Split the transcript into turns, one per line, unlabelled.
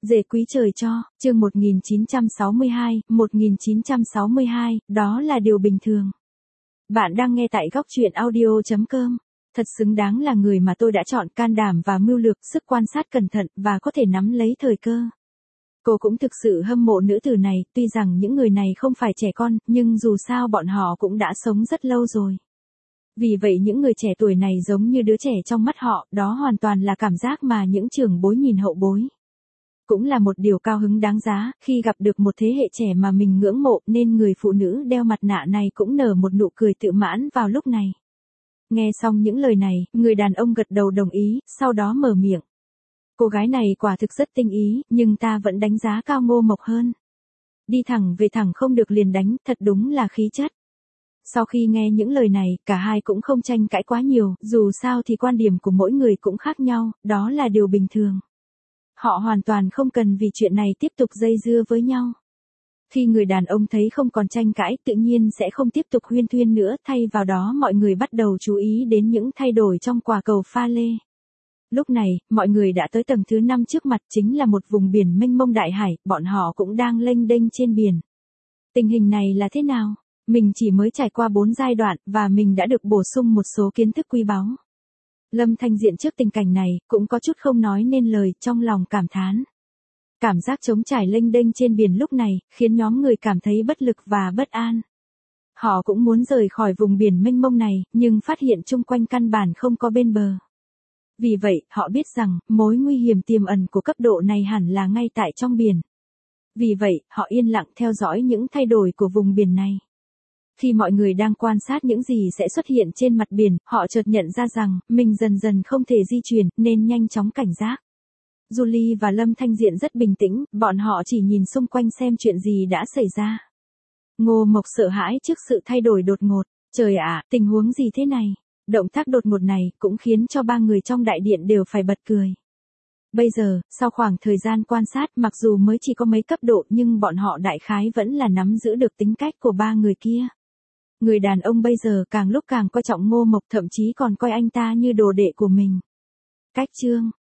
Dề quý trời cho, chương 1962, đó là điều bình thường. Bạn đang nghe tại góc truyện audio.com. Thật xứng đáng là người mà tôi đã chọn, can đảm và mưu lược, sức quan sát cẩn thận và có thể nắm lấy thời cơ. Cô cũng thực sự hâm mộ nữ tử này, tuy rằng những người này không phải trẻ con, nhưng dù sao bọn họ cũng đã sống rất lâu rồi. Vì vậy những người trẻ tuổi này giống như đứa trẻ trong mắt họ, đó hoàn toàn là cảm giác mà những trưởng bối nhìn hậu bối. Cũng là một điều cao hứng đáng giá, khi gặp được một thế hệ trẻ mà mình ngưỡng mộ, nên người phụ nữ đeo mặt nạ này cũng nở một nụ cười tự mãn vào lúc này. Nghe xong những lời này, người đàn ông gật đầu đồng ý, sau đó mở miệng. Cô gái này quả thực rất tinh ý, nhưng ta vẫn đánh giá cao Ngô Mộc hơn. Đi thẳng về thẳng không được liền đánh, thật đúng là khí chất. Sau khi nghe những lời này, cả hai cũng không tranh cãi quá nhiều, dù sao thì quan điểm của mỗi người cũng khác nhau, đó là điều bình thường. Họ hoàn toàn không cần vì chuyện này tiếp tục dây dưa với nhau. Khi người đàn ông thấy không còn tranh cãi, tự nhiên sẽ không tiếp tục huyên thuyên nữa, thay vào đó mọi người bắt đầu chú ý đến những thay đổi trong quả cầu pha lê. Lúc này, mọi người đã tới tầng thứ 5, trước mặt chính là một vùng biển mênh mông đại hải, bọn họ cũng đang lênh đênh trên biển. Tình hình này là thế nào? Mình chỉ mới trải qua 4 giai đoạn, và mình đã được bổ sung một số kiến thức quý báu. Lâm Thanh Diện trước tình cảnh này, cũng có chút không nói nên lời, trong lòng cảm thán. Cảm giác trống trải lênh đênh trên biển lúc này, khiến nhóm người cảm thấy bất lực và bất an. Họ cũng muốn rời khỏi vùng biển mênh mông này, nhưng phát hiện chung quanh căn bản không có bên bờ. Vì vậy, họ biết rằng, mối nguy hiểm tiềm ẩn của cấp độ này hẳn là ngay tại trong biển. Vì vậy, họ yên lặng theo dõi những thay đổi của vùng biển này. Khi mọi người đang quan sát những gì sẽ xuất hiện trên mặt biển, họ chợt nhận ra rằng, mình dần dần không thể di chuyển, nên nhanh chóng cảnh giác. Julie và Lâm Thanh Diện rất bình tĩnh, bọn họ chỉ nhìn xung quanh xem chuyện gì đã xảy ra. Ngô Mộc sợ hãi trước sự thay đổi đột ngột. Trời ạ, tình huống gì thế này? Động tác đột ngột này cũng khiến cho 3 người trong đại điện đều phải bật cười. Bây giờ, sau khoảng thời gian quan sát, mặc dù mới chỉ có mấy cấp độ nhưng bọn họ đại khái vẫn là nắm giữ được tính cách của 3 người kia. Người đàn ông bây giờ càng lúc càng coi trọng Ngô Mộc, thậm chí còn coi anh ta như đồ đệ của mình. Cách chương,